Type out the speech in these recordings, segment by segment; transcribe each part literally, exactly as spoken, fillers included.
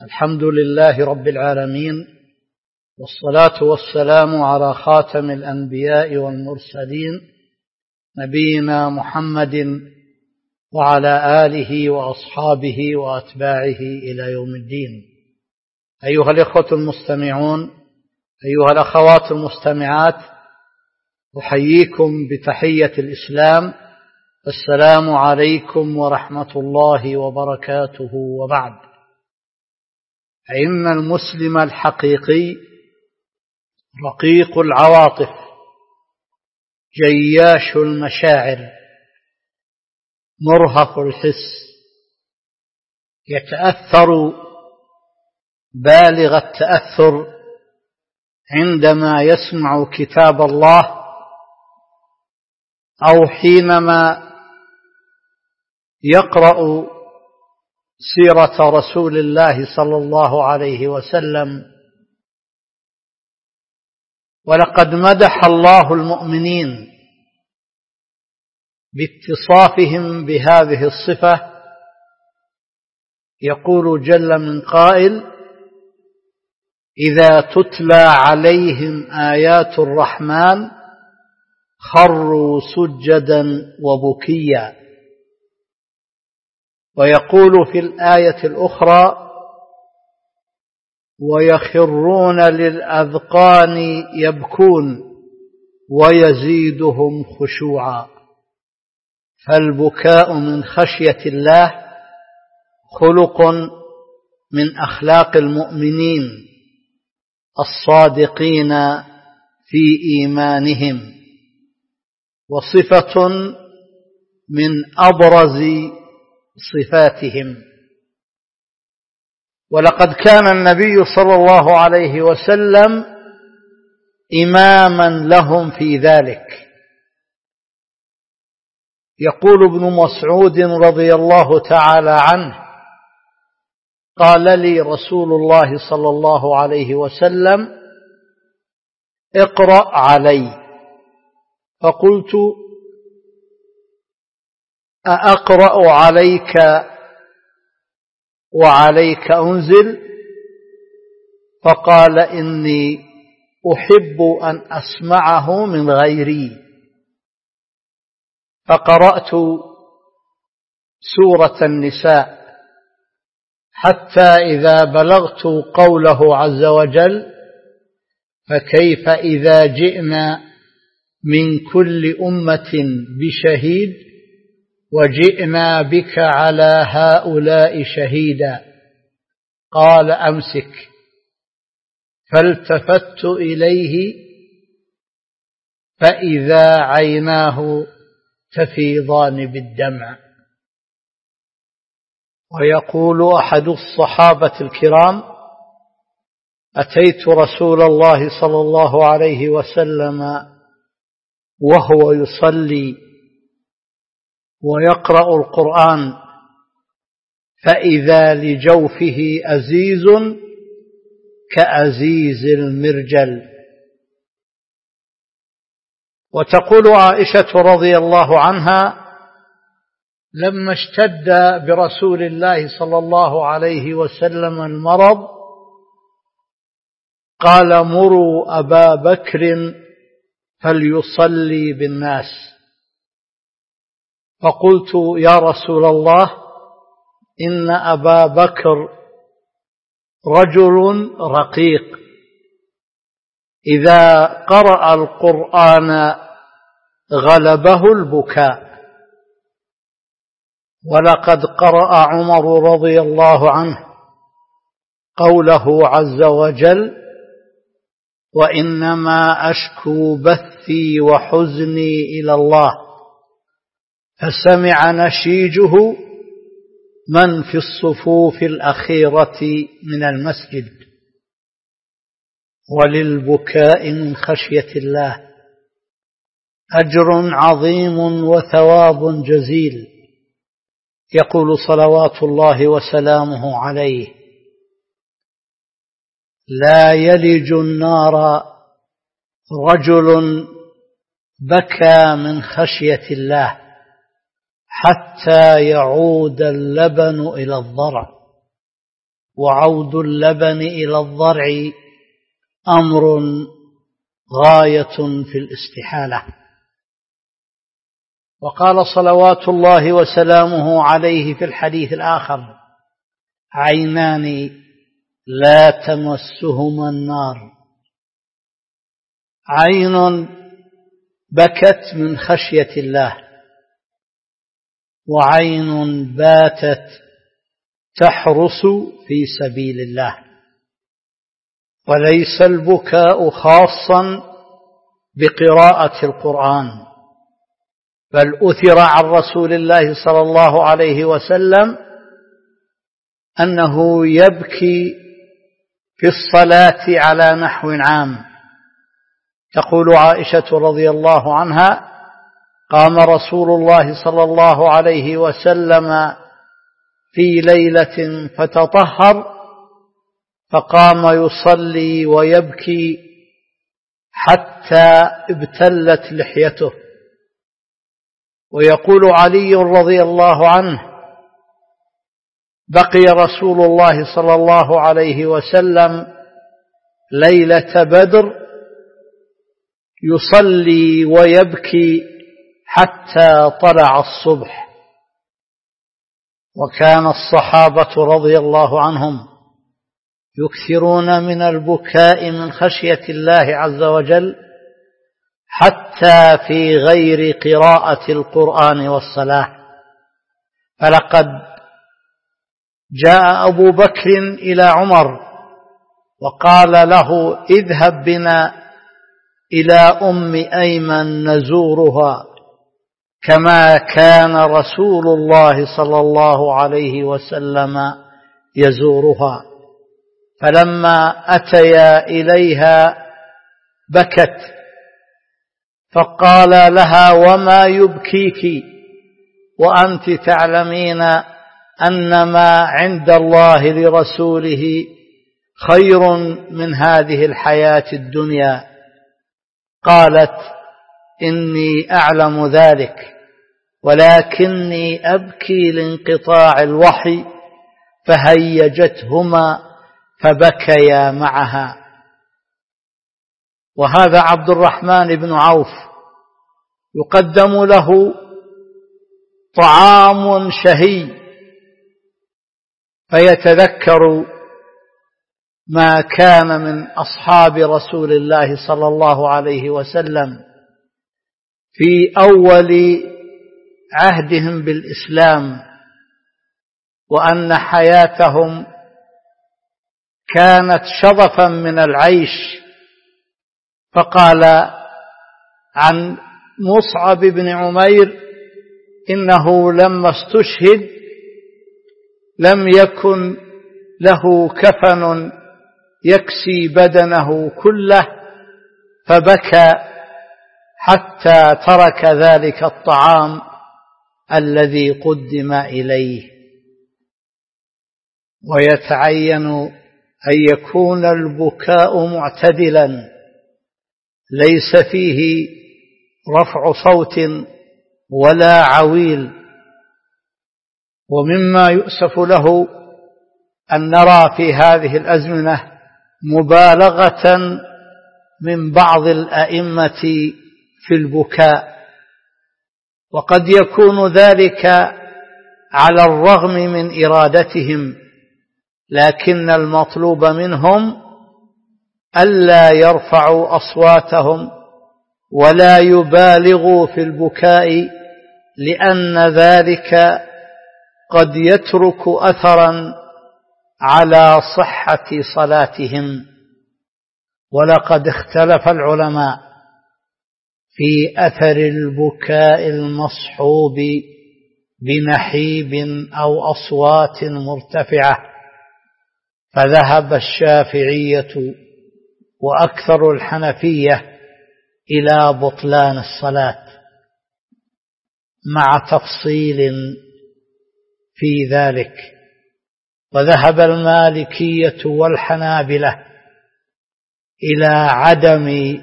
الحمد لله رب العالمين، والصلاة والسلام على خاتم الأنبياء والمرسلين نبينا محمد وعلى آله وأصحابه وأتباعه إلى يوم الدين. أيها الإخوة المستمعون، أيها الأخوات المستمعات، أحييكم بتحية الإسلام. السلام عليكم ورحمة الله وبركاته. وبعد، فإن المسلم الحقيقي رقيق العواطف جياش المشاعر مرهف الحس، يتأثر بالغ التأثر عندما يسمع كتاب الله أو حينما يقرأ سيرة رسول الله صلى الله عليه وسلم. ولقد مدح الله المؤمنين باتصافهم بهذه الصفة، يقول جل من قائل: إذا تتلى عليهم آيات الرحمن خروا سجدا وبكيا. ويقول في الآية الأخرى: ويخرون للأذقان يبكون ويزيدهم خشوعا. فالبكاء من خشية الله خلق من أخلاق المؤمنين الصادقين في إيمانهم، وصفة من أبرز صفاتهم. ولقد كان النبي صلى الله عليه وسلم إماما لهم في ذلك. يقول ابن مسعود رضي الله تعالى عنه: قال لي رسول الله صلى الله عليه وسلم: اقرأ علي. فقلت: أأقرأ عليك وعليك أنزل؟ فقال: إني أحب أن أسمعه من غيري. فقرأت سورة النساء حتى إذا بلغت قوله عز وجل: فكيف إذا جئنا من كل أمة بشهيد وجئنا بك على هؤلاء شهيدا. قال: أمسك. فالتفت إليه فإذا عيناه تفيضان بالدمع. ويقول أحد الصحابة الكرام: أتيت رسول الله صلى الله عليه وسلم وهو يصلي ويقرأ القرآن، فإذا لجوفه أزيز كأزيز المرجل. وتقول عائشة رضي الله عنها: لما اشتد برسول الله صلى الله عليه وسلم المرض قال: مروا أبا بكر فليصلي بالناس. فقلت: يا رسول الله، إن أبا بكر رجل رقيق، إذا قرأ القرآن غلبه البكاء. ولقد قرأ عمر رضي الله عنه قوله عز وجل: وإنما أشكو بثي وحزني إلى الله. فسمع نشيجه من في الصفوف الأخيرة من المسجد. وللبكاء من خشية الله أجر عظيم وثواب جزيل. يقول صلوات الله وسلامه عليه: لا يلج النار رجل بكى من خشية الله حتى يعود اللبن إلى الضرع. وعود اللبن إلى الضرع أمر غاية في الاستحالة. وقال صلوات الله وسلامه عليه في الحديث الآخر: عينان لا تمسهما النار، عين بكت من خشية الله، وعين باتت تحرس في سبيل الله. وليس البكاء خاصا بقراءة القرآن، بل أثر عن رسول الله صلى الله عليه وسلم أنه يبكي في الصلاة على نحو عام. تقول عائشة رضي الله عنها: قام رسول الله صلى الله عليه وسلم في ليلة فتطهر، فقام يصلي ويبكي حتى ابتلت لحيته. ويقول علي رضي الله عنه: بقي رسول الله صلى الله عليه وسلم ليلة بدر يصلي ويبكي حتى طلع الصبح. وكان الصحابة رضي الله عنهم يكثرون من البكاء من خشية الله عز وجل حتى في غير قراءة القرآن والصلاة. فلقد جاء أبو بكر إلى عمر وقال له: اذهب بنا إلى أم أيمن نزورها كما كان رسول الله صلى الله عليه وسلم يزورها. فلما أتيا إليها بكت، فقال لها: وما يبكيك وأنت تعلمين أن ما عند الله لرسوله خير من هذه الحياة الدنيا؟ قالت: إني أعلم ذلك، ولكني أبكي لانقطاع الوحي. فهيجتهما فبكيا معها. وهذا عبد الرحمن بن عوف يقدم له طعام شهي فيتذكر ما كان من أصحاب رسول الله صلى الله عليه وسلم في أول عهدهم بالإسلام، وأن حياتهم كانت شظفا من العيش. فقال عن مصعب بن عمير: إنه لما استشهد لم يكن له كفن يكسي بدنه كله، فبكى حتى ترك ذلك الطعام الذي قدم إليه. ويتعين أن يكون البكاء معتدلا، ليس فيه رفع صوت ولا عويل. ومما يؤسف له أن نرى في هذه الأزمنة مبالغة من بعض الأئمة في البكاء، وقد يكون ذلك على الرغم من إرادتهم، لكن المطلوب منهم ألا يرفعوا أصواتهم ولا يبالغوا في البكاء، لأن ذلك قد يترك أثرا على صحة صلاتهم. ولقد اختلف العلماء في أثر البكاء المصحوب بنحيب أو أصوات مرتفعة، فذهب الشافعية وأكثر الحنفية إلى بطلان الصلاة، مع تفصيل في ذلك. وذهب المالكية والحنابلة إلى عدم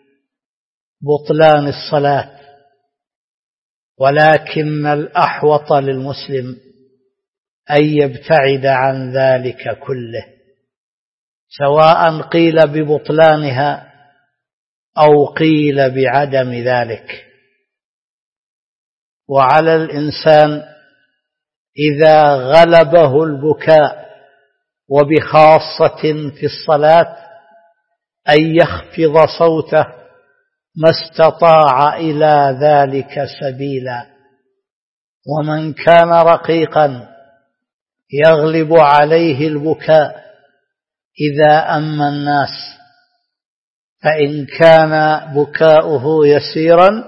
بطلان الصلاة، ولكن الأحوط للمسلم أن يبتعد عن ذلك كله، سواء قيل ببطلانها أو قيل بعدم ذلك. وعلى الإنسان إذا غلبه البكاء وبخاصة في الصلاة أن يخفض صوته ما استطاع إلى ذلك سبيلا. ومن كان رقيقا يغلب عليه البكاء إذا أما الناس، فإن كان بكاؤه يسيرا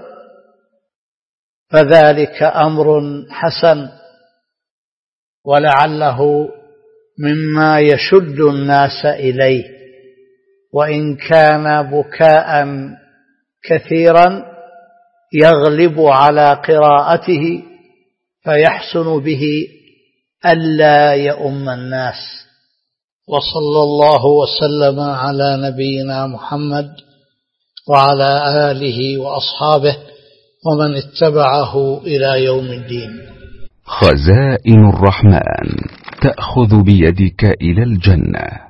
فذلك أمر حسن، ولعله مما يشد الناس إليه. وإن كان بكاء كثيرا يغلب على قراءته فيحسن به ألا يؤم الناس. وصلى الله وسلم على نبينا محمد وعلى آله وأصحابه ومن اتبعه إلى يوم الدين. خزائن الرحمن تأخذ بيدك إلى الجنة.